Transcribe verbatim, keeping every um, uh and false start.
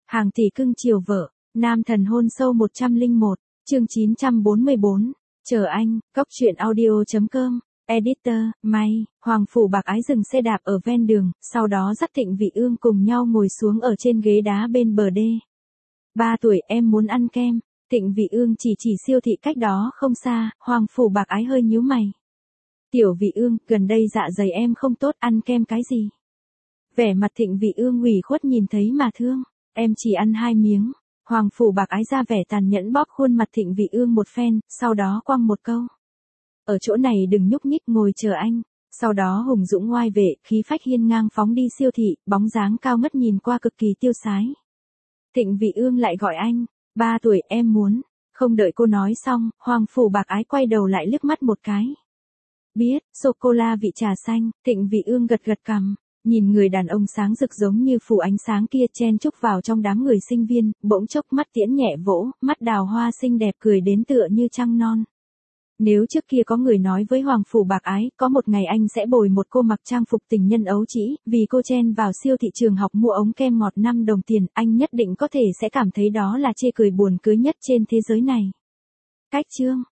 Hàng tỷ cưng chiều vợ, nam thần hôn sâu một trăm lẻ một, chương chín trăm bốn mươi bốn, chờ anh, cóc truyện audio.com, editor, May, Hoàng Phủ Bạc Ái dừng xe đạp ở ven đường, sau đó dắt Thịnh Vị Ương cùng nhau ngồi xuống ở trên ghế đá bên bờ đê. Ba tuổi em muốn ăn kem, Thịnh Vị Ương chỉ chỉ siêu thị cách đó không xa, Hoàng Phủ Bạc Ái hơi nhíu mày. Tiểu Vị Ương, gần đây dạ dày em không tốt, ăn kem cái gì? Vẻ mặt Thịnh Vị Ương ủy khuất nhìn thấy mà thương, em chỉ ăn hai miếng. Hoàng Phủ Bạc Ái ra vẻ tàn nhẫn bóp khuôn mặt Thịnh Vị Ương một phen, sau đó quăng một câu. Ở chỗ này đừng nhúc nhích, ngồi chờ anh. Sau đó hùng dũng oai vệ, khí phách hiên ngang phóng đi siêu thị, bóng dáng cao ngất nhìn qua cực kỳ tiêu sái. Thịnh Vị Ương lại gọi anh, ba tuổi em muốn. Không đợi cô nói xong, Hoàng Phủ Bạc Ái quay đầu lại liếc mắt một cái. Biết, sô-cô-la vị trà xanh, Thịnh Vị Ương gật gật cằm. Nhìn người đàn ông sáng rực giống như phủ ánh sáng kia chen chúc vào trong đám người sinh viên, bỗng chốc mắt tiễn nhẹ vỗ, mắt đào hoa xinh đẹp cười đến tựa như trăng non. Nếu trước kia có người nói với Hoàng Phủ Bạc Ái, có một ngày anh sẽ bồi một cô mặc trang phục tình nhân ấu trĩ, vì cô chen vào siêu thị trường học mua ống kem ngọt năm đồng tiền, anh nhất định có thể sẽ cảm thấy đó là chê cười buồn cười nhất trên thế giới này. Cách chương